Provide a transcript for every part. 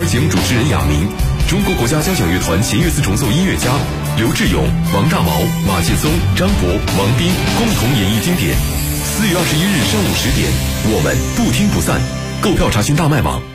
而节目主持人亚明，中国国家交响乐团弦乐四重奏音乐家刘志勇、王大毛、马劲松、张博、王斌共同演绎经典。4月21日上午10点，我们不听不散。购票查询大麦网。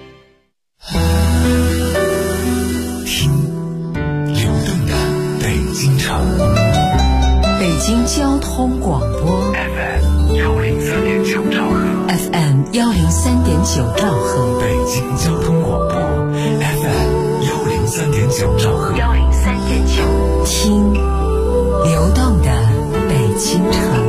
听流动的北京城， 北京交通广播 FM 103.9兆赫 FM 103.9兆赫， 北京交通广播 FM 103.9兆赫 103.9，听流动的北京城。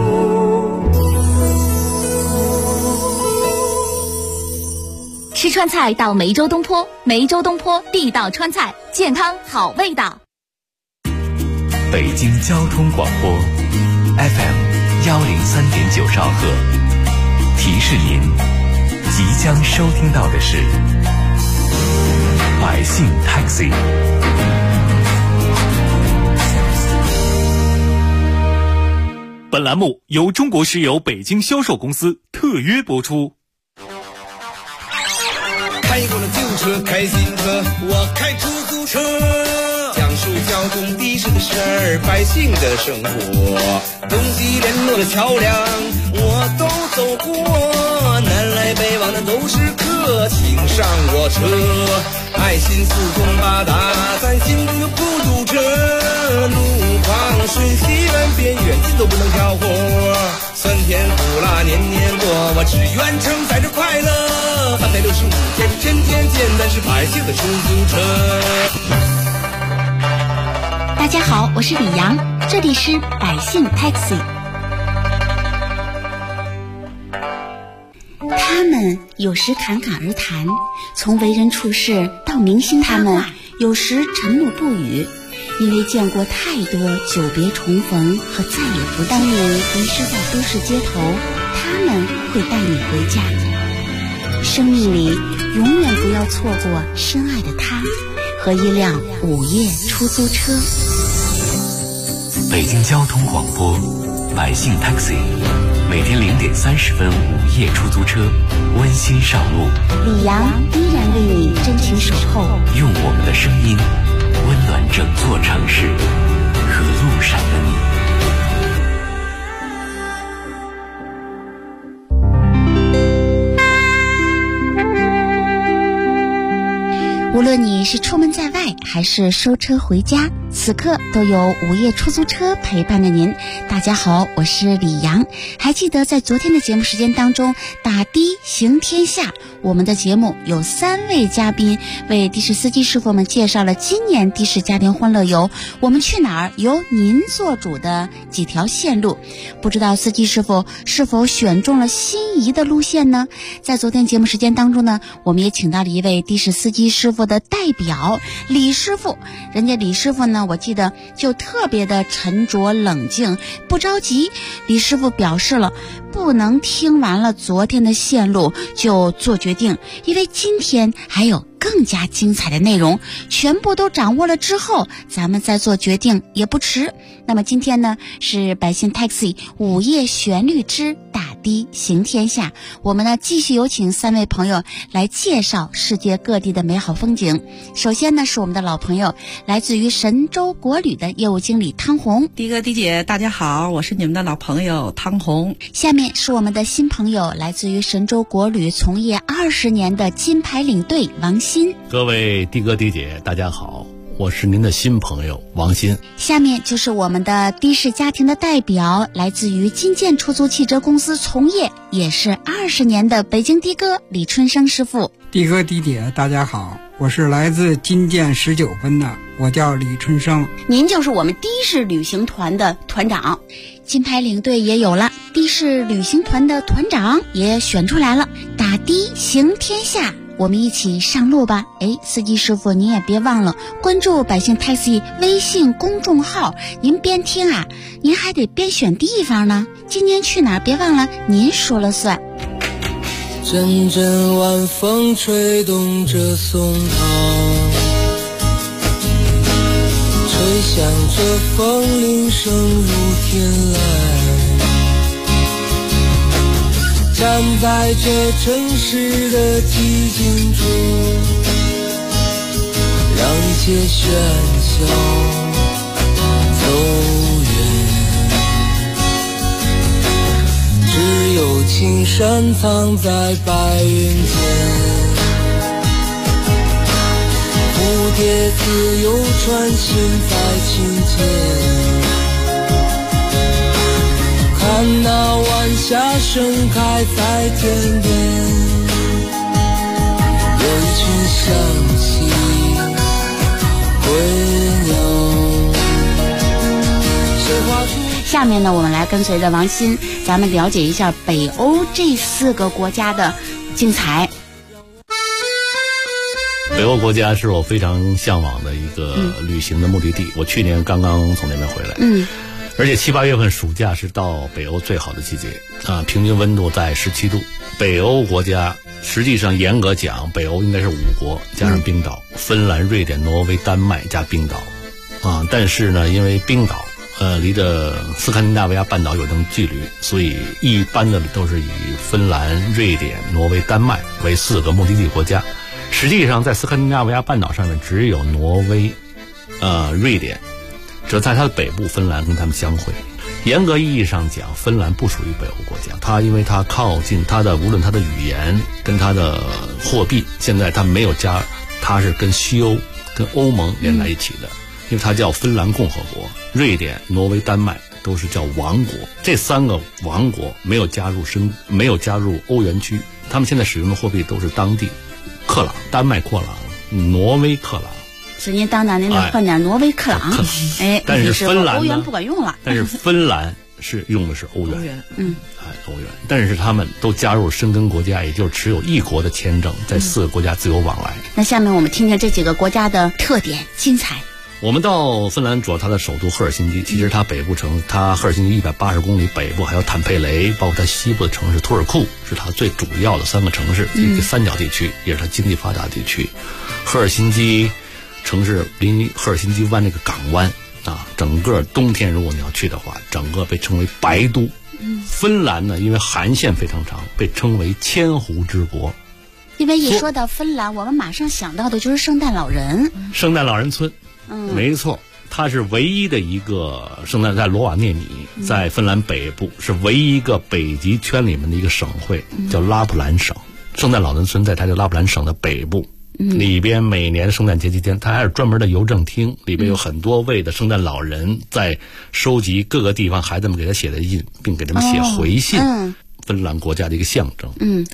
吃川菜到梅州东坡，梅州东坡地道川菜，健康好味道。 北京交通广播 FM 103.9兆赫，提示您即将收听到的是百姓 Taxi。 本栏目由中国石油北京销售公司特约播出。 开过了旧车，开新车，我开出租车，讲述交通的士的事儿，百姓的生活，东西联络的桥梁我都走过，南来北往的都是客，请上我车，爱心四通八达，咱心中就不堵车，路旁顺西南边远近都不能挑活，酸甜苦辣年年过，我只愿承载着快乐，365天天天见，咱是百姓的出租车。 大家好，我是李阳，这里是百姓 Taxi。 他们有时侃侃而谈，从为人处事到明星他们有时沉默不语，因为见过太多久别重逢和再也不见。当你迷失在都市街头，他们会带你回家。生命里永远不要错过深爱的他和一辆午夜出租车。 北京交通广播百姓 Taxi， 每天0点30分午夜出租车温馨上路， 李阳依然为你真情守候， 用我们的声音温暖整座城市和路上的你。 无论你是出门在外还是收车回家，此刻都有午夜出租车陪伴着您。大家好，我是李阳。还记得在昨天的节目时间当中，打的行天下，我们的节目有3位嘉宾为的士司机师傅们介绍了今年的士家庭欢乐游我们去哪儿由您做主的几条线路。不知道司机师傅是否选中了心仪的路线呢？在昨天节目时间当中呢，我们也请到了一位的士司机师傅的代表李师傅。人家李师傅呢，我记得就特别的沉着冷静，不着急。李师傅表示了不能听完了昨天的线路就做决定，因为今天还有更加精彩的内容，全部都掌握了之后咱们再做决定也不迟。那么今天呢，是百姓 Taxi 午夜旋律之打的行天下，我们呢继续有请3位朋友来介绍世界各地的美好风景。首先呢，是我们的老朋友，来自于神州国旅的业务经理汤红。 的哥的姐大家好，我是你们的老朋友汤红。 下面是我们的新朋友，来自于神州国旅从业20年的金牌领队王鑫。 各位的哥的姐大家好，我是您的新朋友王鑫。 下面就是我们的的士家庭的代表，来自于金建出租汽车公司从业也是20年的北京的哥李春生师傅。 的哥的姐大家好，我是来自金建19分的，我叫李春生。 您就是我们的士旅行团的团长，金牌领队也有了，的士旅行团的团长也选出来了，打的行天下，我们一起上路吧。司机师傅您也别忘了关注百姓 Taxi 微信公众号，您边听啊，您还得边选地方呢。今年去哪儿别忘了您说了算。 阵阵晚风吹动着松涛，吹响着风铃声如天籁，站在这城市的寂静中， 些喧嚣走远，只有青山藏在白云间，蝴蝶自由穿行在琴间，看那晚霞盛开在天边，有一群向西归鸟。 下面呢，我们来跟随着王鑫，咱们了解一下北欧这4个国家的精彩。 北欧国家是我非常向往的一个旅行的目的地，我去年刚刚从那边回来。而且7、8月份暑假是到北欧最好的季节啊，平均温度在17度。北欧国家实际上严格讲，北欧应该是5国加上冰岛，芬兰、瑞典、挪威、丹麦加冰岛啊。但是呢，因为冰岛离着斯堪的纳维亚半岛有一段距离，所以一般的都是以芬兰、瑞典、挪威、丹麦为4个目的地国家。实际上在斯堪的纳维亚半岛上面只有挪威、瑞典，只在它的北部芬兰跟他们相会。严格意义上讲，芬兰不属于北欧国家，它因为它靠近它的无论它的语言跟它的货币，现在它没有加，它是跟西欧跟欧盟连在一起的，因为它叫芬兰共和国。瑞典、挪威、丹麦都是叫王国，这3个王国没有加入欧元区，他们现在使用的货币都是当地克朗，丹麦克朗，挪威克朗。 所以您当然您得换点挪威克朗， 但是芬兰欧元不管用了。 但是芬兰是用的是欧元，欧元。但是他们都加入申根国家，也就是持有1国的签证，在4个国家自由往来。 那下面我们听听这几个国家的特点精彩。 我们到芬兰，主要它的首都赫尔辛基，其实它北部城，它赫尔辛基180公里北部还有坦佩雷，包括它西部的城市图尔库，是它最主要的3个城市，一个三角地区，也是它经济发达地区。赫尔辛基城市临赫尔辛基湾那个港湾啊，整个冬天如果你要去的话，整个被称为白都。芬兰呢，因为韩线非常长，被称为千湖之国。 因为一说到芬兰，我们马上想到的就是圣诞老人。 圣诞老人村，没错，它是唯一的一个圣诞，在罗瓦涅米，在芬兰北部是唯一一个北极圈里面的一个省会，叫拉普兰省。圣诞老人村在它的拉普兰省的北部。里边每年圣诞节期间，它还有专门的邮政厅，里边有很多位的圣诞老人在收集各个地方孩子们给他写的信，并给他们写回信。芬兰国家的一个象征。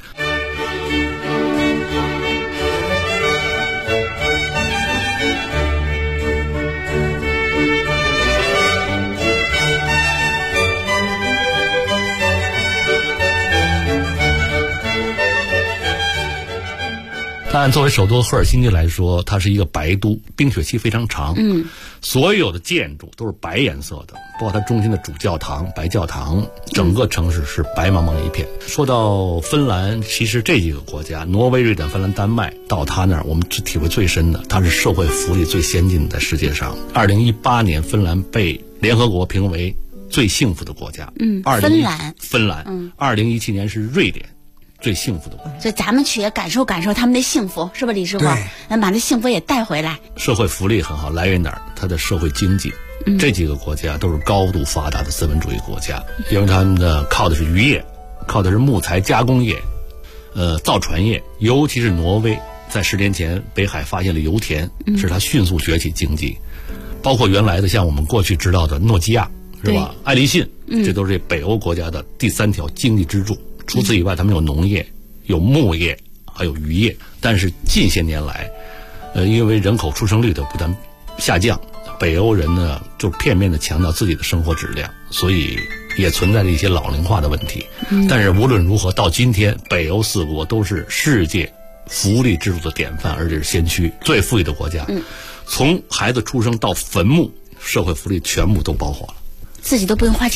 但作为首都赫尔辛基来说，它是一个白都，冰雪期非常长。所有的建筑都是白颜色的，包括它中心的主教堂白教堂，整个城市是白茫茫一片。说到芬兰，其实这几个国家，挪威、瑞典、芬兰、丹麦，到它那儿我们体会最深的，它是社会福利最先进的，在世界上。2018年，芬兰被联合国评为最幸福的国家。芬兰。2017年是瑞典。最幸福的国家， 所以咱们去也感受感受他们的幸福，是吧，李师傅？咱把这幸福也带回来。 社会福利很好，来源哪儿？它的社会经济，这几个国家都是高度发达的资本主义国家，因为他们靠的是渔业，靠的是木材加工业，造船业，尤其是挪威，在10年前北海发现了油田，使它迅速崛起经济，包括原来的像我们过去知道的诺基亚，是吧？爱立信，这都是北欧国家的第3条经济支柱。除此以外，他们有农业、有牧业，还有渔业。但是近些年来，因为人口出生率的不断下降，北欧人呢就片面的强调自己的生活质量，所以也存在着一些老龄化的问题。但是无论如何，到今天，北欧4国都是世界福利制度的典范，而且是先驱，最富裕的国家。从孩子出生到坟墓，社会福利全部都包括了。 自己都不用花钱。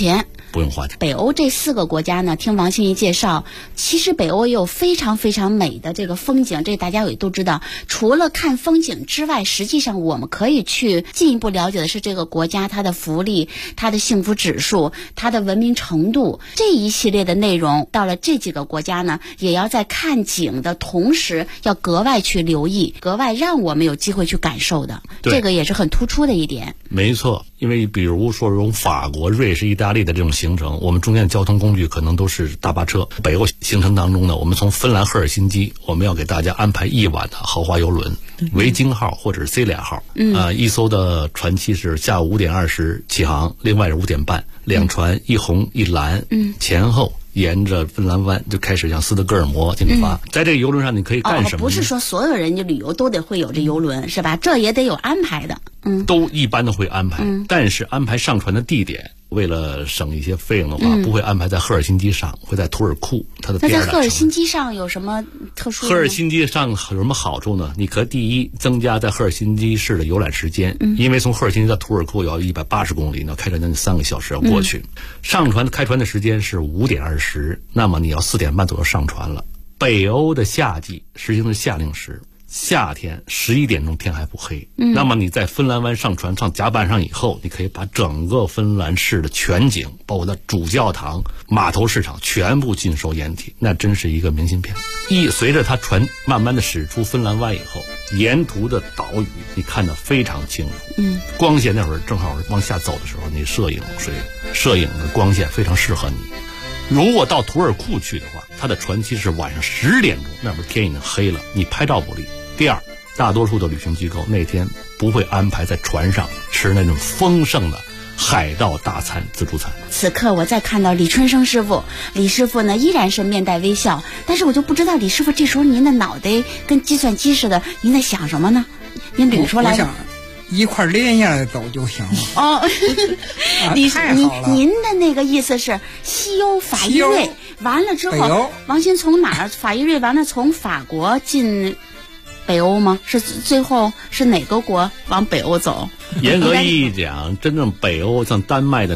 不用花钱。 北欧这4个国家呢，听王心怡介绍，其实北欧也有非常非常美的这个风景，这大家也都知道。除了看风景之外，实际上我们可以去进一步了解的是这个国家它的福利、它的幸福指数、它的文明程度，这一系列的内容。到了这几个国家呢，也要在看景的同时要格外去留意，格外让我们有机会去感受的，这个也是很突出的一点。 没错，因为比如说从法国、瑞士、意大利的这种行程，我们中间的交通工具可能都是大巴车。北欧行程当中呢，我们从芬兰赫尔辛基，我们要给大家安排一晚的豪华游轮，维京号或者是 C 2号，一艘的船期是下午5点20起航，另外是5点半，2船一红一蓝，前后沿着芬兰湾就开始向斯德哥尔摩进发。在这个游轮上你可以干什么呢？ 不是说所有人家旅游都得会有这游轮，是吧？这也得有安排的。 都一般都会安排，但是安排上船的地点，为了省一些费用的话，不会安排在赫尔辛基上，会在图尔库，它的第二大城市。 那在赫尔辛基上有什么特殊的？ 赫尔辛基上有什么好处呢？你可第一增加在赫尔辛基市的游览时间，因为从赫尔辛基到图尔库要180公里，你要开船将近3个小时要过去。上船开船的时间是5点20，那么你要4点半左右上船了。北欧的夏季实行的夏令时。夏天11点钟天还不黑，那么你在芬兰湾上船上甲板上以后，你可以把整个芬兰市的全景，包括它主教堂、码头市场全部尽收眼底，那真是一个明信片。随着它船慢慢的驶出芬兰湾以后，沿途的岛屿你看得非常清楚，光线那会儿正好往下走的时候，你摄影的光线非常适合你。如果到图尔库去的话，它的船期是晚上10点钟，那边天已经黑了，你拍照不利。第二，大多数的旅行机构那天不会安排在船上吃那种丰盛的海盗大餐、自助餐。 此刻我再看到李春生师傅，李师傅呢依然是面带微笑，但是我就不知道李师傅这时候您的脑袋跟计算机似的，您在想什么呢？您捋出来。 我想一块连下来走就行了。 哦，您的那个意思是西欧法意瑞完了之后，王鑫从哪儿？法意瑞完了从法国进北欧吗？是最后是哪个国往北欧走？ 严格意义讲，真正北欧像丹麦的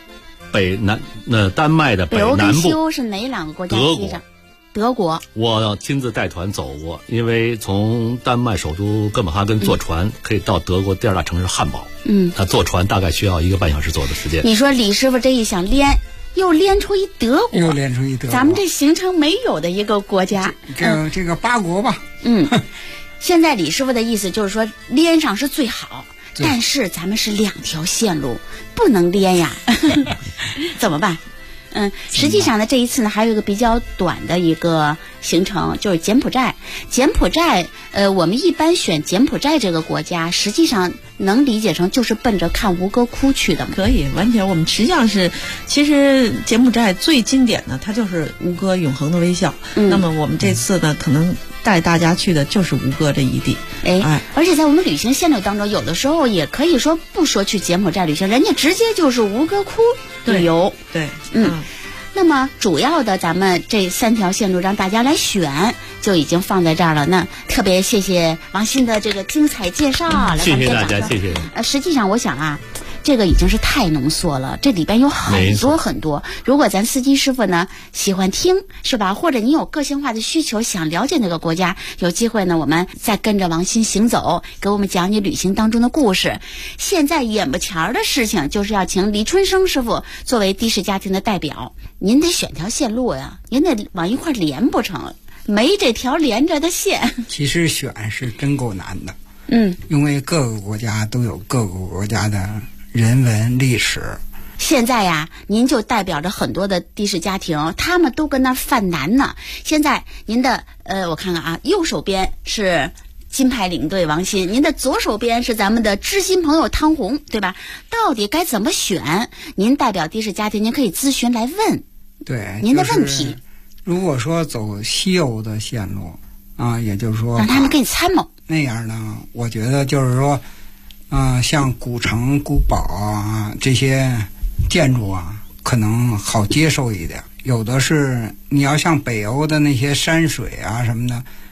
丹麦的北南部， 北欧跟西欧是哪2个国家？德国， 我亲自带团走过，因为从丹麦首都哥本哈根坐船可以到德国第2大城市汉堡。他坐船大概需要1个半小时左右的时间。 你说李师傅这一想又连出一德国，咱们这行程没有的一个国家。 这个8国吧。 现在李师傅的意思就是说连上是最好，但是咱们是2条线路，不能连呀。怎么办？实际上呢，这一次呢还有一个比较短的一个行程，就是柬埔寨。柬埔寨，我们一般选柬埔寨这个国家，实际上能理解成就是奔着看吴哥窟去的嘛。 可以，完全我们实际上是，其实柬埔寨最经典的，它就是吴哥永恒的微笑。那么我们这次呢，可能带大家去的就是吴哥这一地。 而且在我们旅行线路当中，有的时候也可以说不说去柬埔寨旅行，人家直接就是吴哥窟旅游。 对， 那么主要的咱们这3条线路让大家来选，就已经放在这儿了。那特别谢谢王鑫的这个精彩介绍， 谢谢大家，谢谢。 实际上我想啊，这个已经是太浓缩了，这里边有很多很多。如果咱司机师傅呢喜欢听，是吧？或者你有个性化的需求，想了解那个国家，有机会呢，我们再跟着王鑫行走，给我们讲你旅行当中的故事。现在眼巴前儿的事情，就是要请李春生师傅作为的士家庭的代表，您得选条线路呀，您得往一块连不成，没这条连着的线。 其实选是真够难的，因为各个国家都有各个国家的人文历史。 现在呀，您就代表着很多的的士家庭，他们都跟那犯难呢。现在您的我看看啊，右手边是金牌领队王鑫，您的左手边是咱们的知心朋友汤红，对吧？到底该怎么选？您代表的士家庭，您可以咨询来问。 对， 您的问题。 如果说走西欧的线路啊，也就是说让他们给你参谋。 那样呢，我觉得就是说，像古城、古堡啊这些建筑啊，可能好接受一点。有的是你要像北欧的那些山水啊什么的，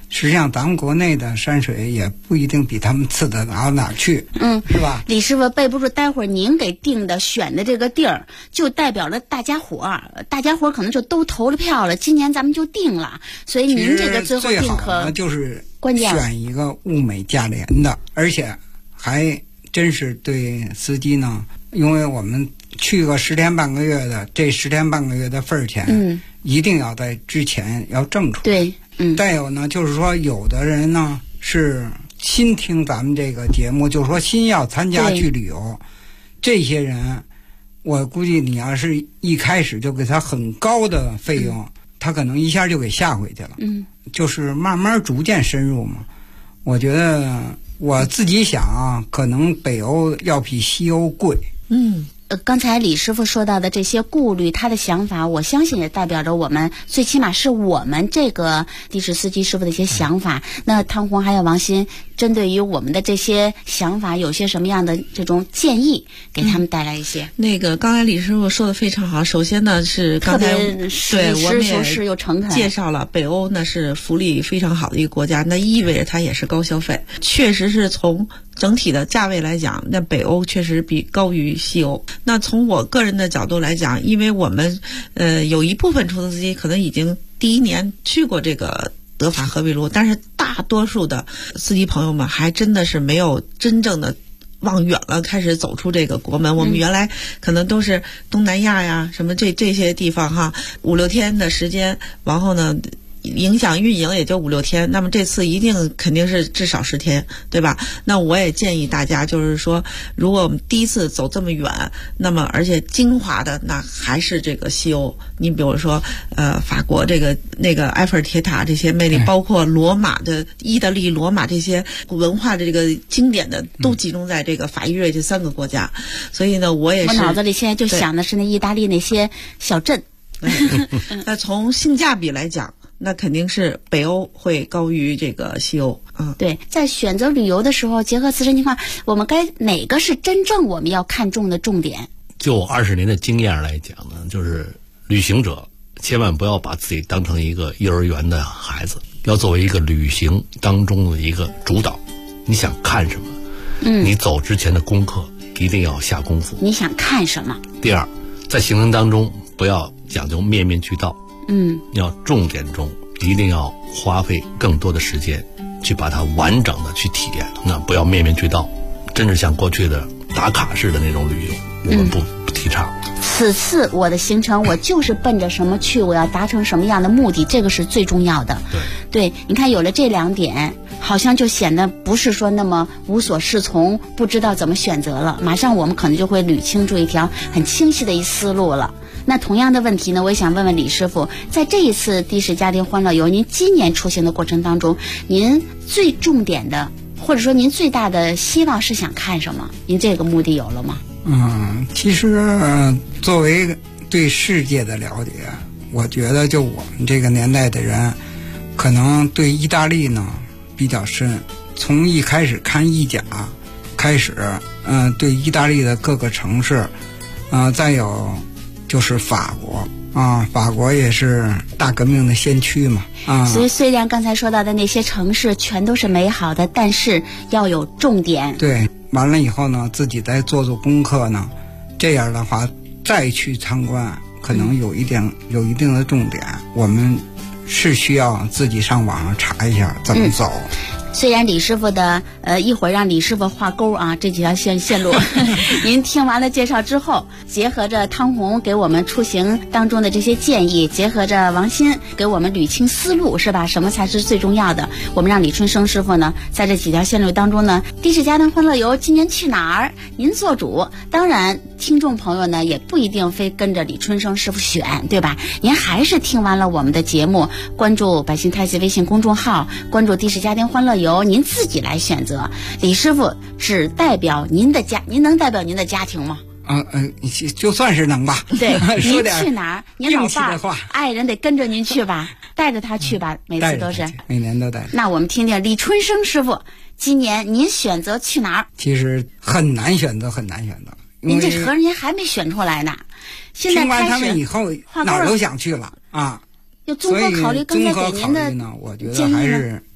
实际上咱们国内的山水也不一定比他们次的哪哪去，是吧？ 李师傅备不住，待会儿您给定的选的这个地儿，就代表了大家伙可能就都投了票了，今年咱们就定了，所以您这个最后定可就是关键选一个物美价廉的，而且还真是对司机呢，因为我们去个10天半个月的，这10天半个月的份儿钱，一定要在之前要挣出来。 对。 再有呢，就是说有的人呢是新听咱们这个节目，就是说新要参加去旅游，这些人，我估计你要是一开始就给他很高的费用，他可能一下就给吓回去了。就是慢慢逐渐深入嘛。我觉得我自己想啊，可能北欧要比西欧贵。 刚才李师傅说到的这些顾虑，他的想法，我相信也代表着我们，最起码是我们这个的士司机师傅的一些想法。那汤红还有王鑫，针对于我们的这些想法，有些什么样的这种建议，给他们带来一些？ 刚才李师傅说的非常好。首先呢，是刚才对我们也又诚恳介绍了，北欧呢是福利非常好的一个国家，那意味着它也是高消费。确实是从整体的价位来讲，那北欧确实高于西欧。那从我个人的角度来讲，因为我们有一部分出租司机可能已经第一年去过这个德法赫贝卢，但是大多数的司机朋友们还真的是没有真正的望远了，开始走出这个国门。我们原来可能都是东南亚呀什么这些地方哈，5、6天的时间，然后呢影响运营也就5、6天，那么这次一定肯定是至少10天，对吧？那我也建议大家，就是说，如果我们第一次走这么远，那么而且精华的那还是这个西欧。你比如说，法国那个埃菲尔铁塔这些魅力，包括罗马的意大利罗马这些文化的这个经典的，都集中在这个法意瑞这3个国家。所以呢，我脑子里现在就想的是那意大利那些小镇。 那从性价比来讲，那肯定是北欧会高于这个西欧。 对，在选择旅游的时候，结合自身情况，我们该哪个是真正我们要看重的重点？ 就我20年的经验来讲呢，就是旅行者千万不要把自己当成一个幼儿园的孩子，要作为一个旅行当中的一个主导。你想看什么？你走之前的功课一定要下功夫。 你想看什么？ 第二，在行程当中不要讲究面面俱到。要重点中一定要花费更多的时间去把它完整的去体验，那不要面面俱到，真是像过去的打卡式的那种旅游，我们不提倡。 此次我的行程我就是奔着什么去，我要达成什么样的目的，这个是最重要的。对，你看有了这2点，好像就显得不是说那么无所适从，不知道怎么选择了，马上我们可能就会捋清楚一条很清晰的一思路了。那同样的问题呢，我也想问问李师傅，在这一次的士家庭欢乐游，您今年出行的过程当中，您最重点的，或者说您最大的希望是想看什么？您这个目的有了吗？ 其实作为对世界的了解，我觉得就我们这个年代的人，可能对意大利呢比较深。从一开始看意甲开始，对意大利的各个城市，再有就是法国法国也是大革命的先驱嘛所以虽然刚才说到的那些城市全都是美好的，但是要有重点。 对，完了以后呢，自己再做功课呢，这样的话再去参观，可能有一定的重点，我们是需要自己上网上查一下怎么走。 虽然李师傅的一会儿让李师傅画勾这几条线路您听完了介绍之后，结合着汤红给我们出行当中的这些建议，结合着王鑫给我们捋清思路，是吧？什么才是最重要的？我们让李春生师傅呢，在这几条线路当中呢，的士家庭欢乐游今年去哪儿，您做主。当然听众朋友呢也不一定非跟着李春生师傅选，对吧？您还是听完了我们的节目，关注百姓太极微信公众号，关注的士家庭欢乐游，您自己来选择。李师傅只代表您的家，您能代表您的家庭吗？ 就算是能吧。 对，您去哪儿，您老爸的爱人得跟着您去吧，带着他去吧，每次都是， 每年都带。 那我们听听李春生师傅，今年您选择去哪儿？ 其实很难选择。 您这合着您还没选出来呢。现在听完他们以后，哪儿都想去了要综合考虑刚才给您的呢，我觉得还是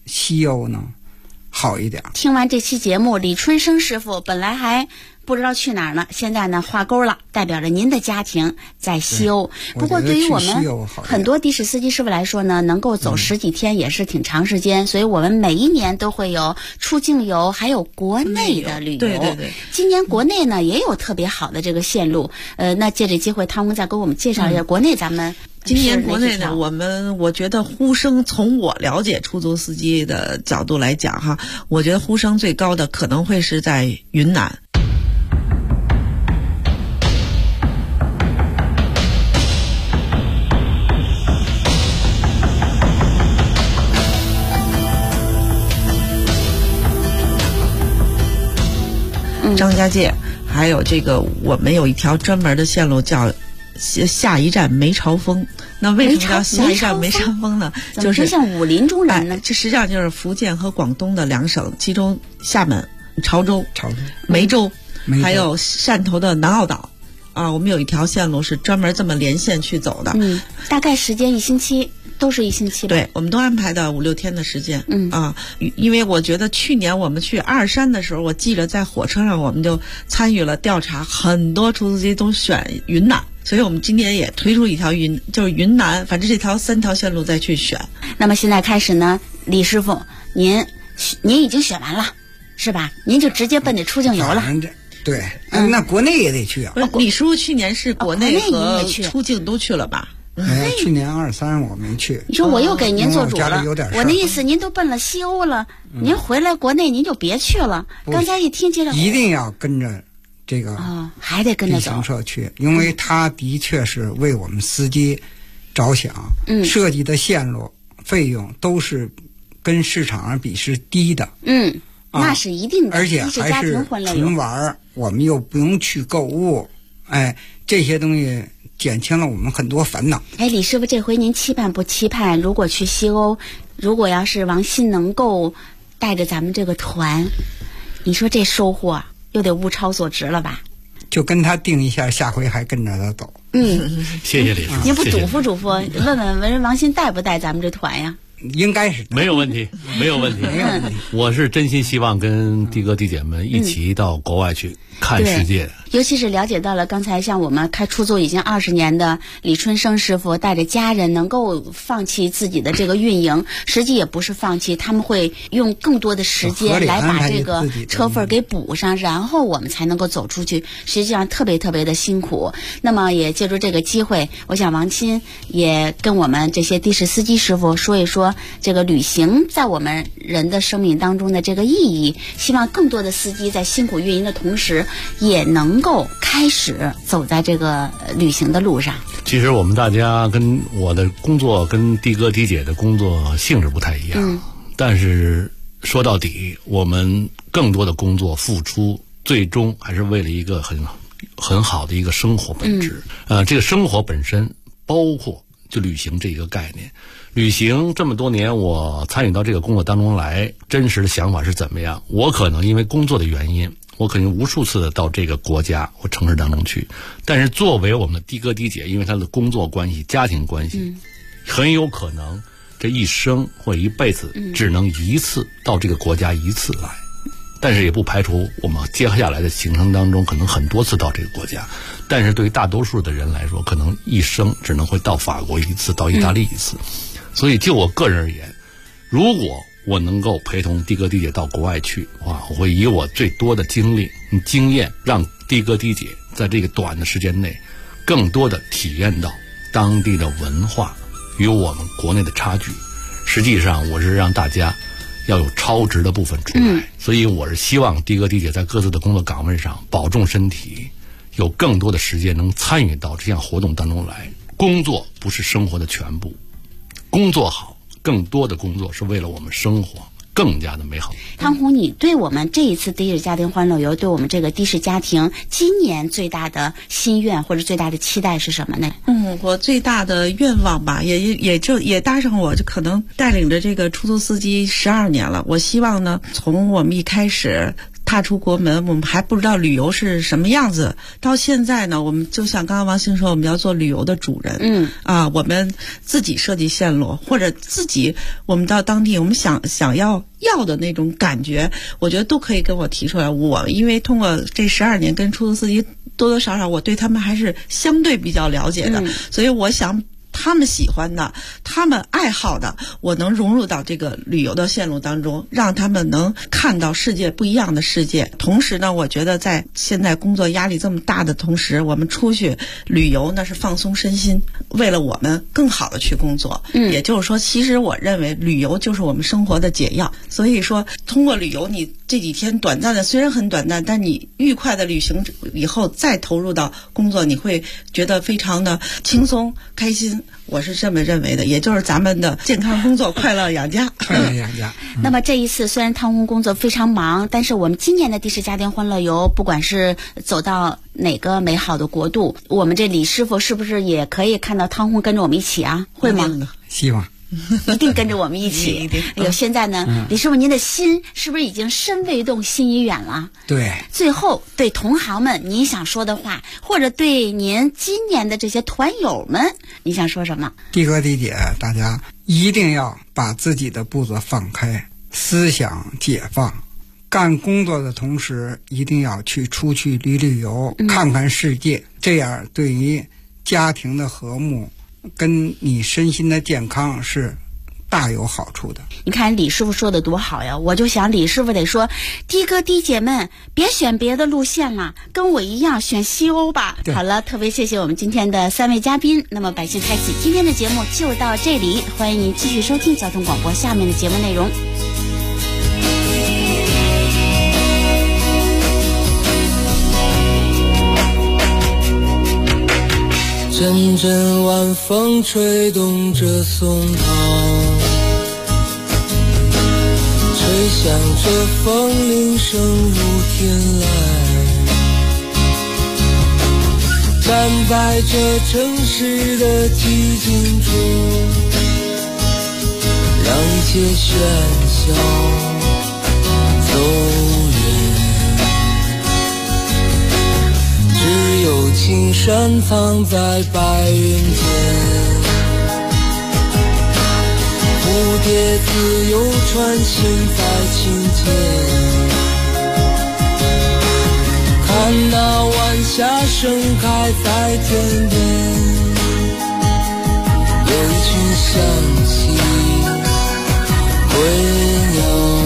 西欧呢好一点。 听完这期节目，李春生师傅本来还不知道去哪儿呢，现在呢画勾了，代表着您的家庭在西欧。不过对于我们很多的士司机师傅来说呢，能够走10几天也是挺长时间，所以我们每一年都会有出境游，还有国内的旅游。 对。 今年国内呢也有特别好的这个线路，那借这机会，汤姆再给我们介绍一下国内咱们。 今年国内呢，我觉得呼声，从我了解出租司机的角度来讲哈，我觉得呼声最高的可能会是在云南。张家界，还有这个我们有一条专门的线路叫下一站梅超风。那为什么叫下一站梅超风呢？就是像武林中人呢？ 这实际上就是福建和广东的2省，其中厦门、潮州、梅州，还有汕头的南澳岛啊，我们有一条线路是专门这么连线去走的。 大概时间1星期。都是1星期吧？ 对，我们都安排的5、6天的时间。因为我觉得去年我们去二山的时候，我记得在火车上我们就参与了调查，很多出租机都选云南，所以我们今年也推出一条就是云南，反正这3条线路再去选。 那么现在开始呢，李师傅，您已经选完了，是吧？您就直接奔着出境游了。 对，那国内也得去啊。 李师傅去年是国内和出境都去了吧？ 去年23我没去。 你说我又给您做主了，我那意思您都奔了西欧了，您回来国内您就别去了。刚才一听接着一定要跟着这个还得跟着走旅行社去，因为他的确是为我们司机着想，设计的线路费用都是跟市场上比是低的。 那是一定的， 而且还是纯玩，我们又不用去购物，这些东西减轻了我们很多烦恼。 李师傅，这回您期盼不期盼？如果去西欧，如果要是王鑫能够带着咱们这个团，你说这收获又得物超所值了吧？ 就跟他定一下，下回还跟着他走。 谢谢李师傅。 您不嘱咐嘱咐，问问王鑫带不带咱们这团呀？ 应该是没有问题，没有问题。我是真心希望跟弟哥弟姐们一起到国外去看世界。 尤其是了解到了刚才像我们开出租已经20年的李春生师傅带着家人能够放弃自己的这个运营，实际也不是放弃，他们会用更多的时间来把这个车份给补上，然后我们才能够走出去，实际上特别特别的辛苦。那么也借助这个机会，我想王鑫也跟我们这些的士司机师傅说一说这个旅行在我们人的生命当中的这个意义，希望更多的司机在辛苦运营的同时也能够开始走在这个旅行的路上。 其实我们大家跟我的工作跟弟哥弟姐的工作性质不太一样，但是说到底我们更多的工作付出最终还是为了一个很好的一个生活本质。这个生活本身包括就旅行这一个概念。旅行这么多年，我参与到这个工作当中来，真实的想法是怎么样？我可能因为工作的原因，我肯定无数次的到这个国家或城市当中去，但是作为我们的弟哥弟姐，因为他的工作关系、家庭关系，很有可能这一生或一辈子只能一次到这个国家一次来。但是也不排除我们接下来的行程当中可能很多次到这个国家，但是对于大多数的人来说，可能一生只能会到法国一次，到意大利一次。所以就我个人而言，如果我能够陪同弟哥弟姐到国外去，我会以我最多的经验，让弟哥弟姐在这个短的时间内更多的体验到当地的文化与我们国内的差距。实际上我是让大家要有超值的部分出来，所以我是希望弟哥弟姐在各自的工作岗位上保重身体，有更多的时间能参与到这项活动当中来。工作不是生活的全部，工作好，更多的工作是为了我们生活更加的美好。 汤红，你对我们这一次的士家庭欢乐游，对我们这个的士家庭今年最大的心愿或者最大的期待是什么呢？ 我最大的愿望吧，也搭上我就可能带领着这个出租司机12年了。我希望呢，从我们一开始踏出国门，我们还不知道旅游是什么样子。到现在呢，我们就像刚刚王兴说，我们要做旅游的主人。我们自己设计线路，或者自己我们到当地，我们想要的那种感觉，我觉得都可以跟我提出来。我因为通过这12年跟出租司机多多少少，我对他们还是相对比较了解的，所以我想他们喜欢的，他们爱好的，我能融入到这个旅游的线路当中，让他们能看到世界不一样的世界。同时呢，我觉得在现在工作压力这么大的同时，我们出去旅游那是放松身心，为了我们更好的去工作。也就是说，其实我认为旅游就是我们生活的解药。所以说，通过旅游，你这几天短暂的虽然很短暂，但你愉快的旅行以后再投入到工作，你会觉得非常的轻松开心。我是这么认为的，也就是咱们的健康工作，快乐养家。 快乐养家。 那么这一次虽然汤洪工作非常忙，但是我们今年的的士家庭欢乐游，不管是走到哪个美好的国度，我们这李师傅是不是也可以看到汤洪跟着我们一起啊？会吗？ 希望。 一定跟着我们一起。哎呦，现在呢，李师傅您的心是不是已经身未动心已远了？ 对。 最后对同行们您想说的话，或者对您今年的这些团友们你想说什么？ 弟哥弟姐，大家一定要把自己的步子放开，思想解放，干工作的同时一定要出去旅游，看看世界，这样对于家庭的和睦跟你身心的健康是大有好处的。 你看李师傅说的多好呀，我就想李师傅得说，的哥的姐们别选别的路线了，跟我一样选西欧吧。好了，特别谢谢我们今天的3位嘉宾。那么百姓开启今天的节目就到这里，欢迎您继续收听交通广播下面的节目内容。 阵阵晚风吹动着松涛，吹响着风铃声如天籁，站在这城市的寂静中，让一切喧嚣走远，只有青山藏在白云间，蝴蝶自由穿行在清间，看那晚霞盛开在天边，有一群向西归鸟，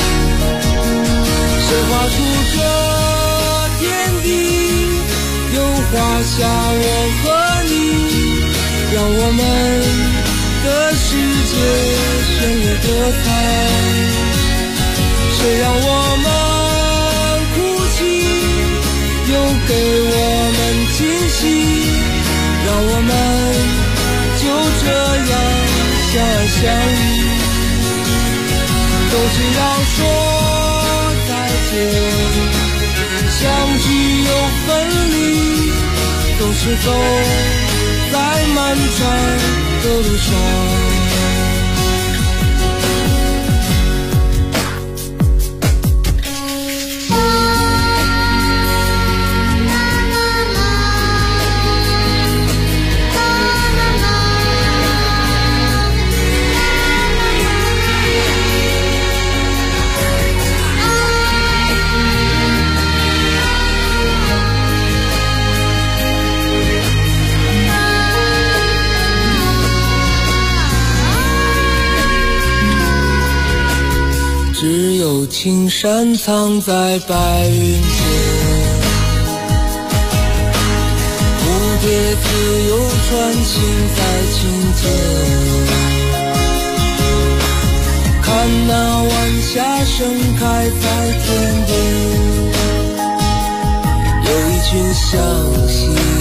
谁画出这天地，又画下我和你，让我们的世界绚丽多彩，谁让我们哭泣，又给我们惊喜，让我们就这样相爱相依，都是要说再见，相聚又分离，都是走在漫长的路上。只有青山藏在白云间，蝴蝶自由穿行在清间，看那晚霞盛开在天边，有一群向西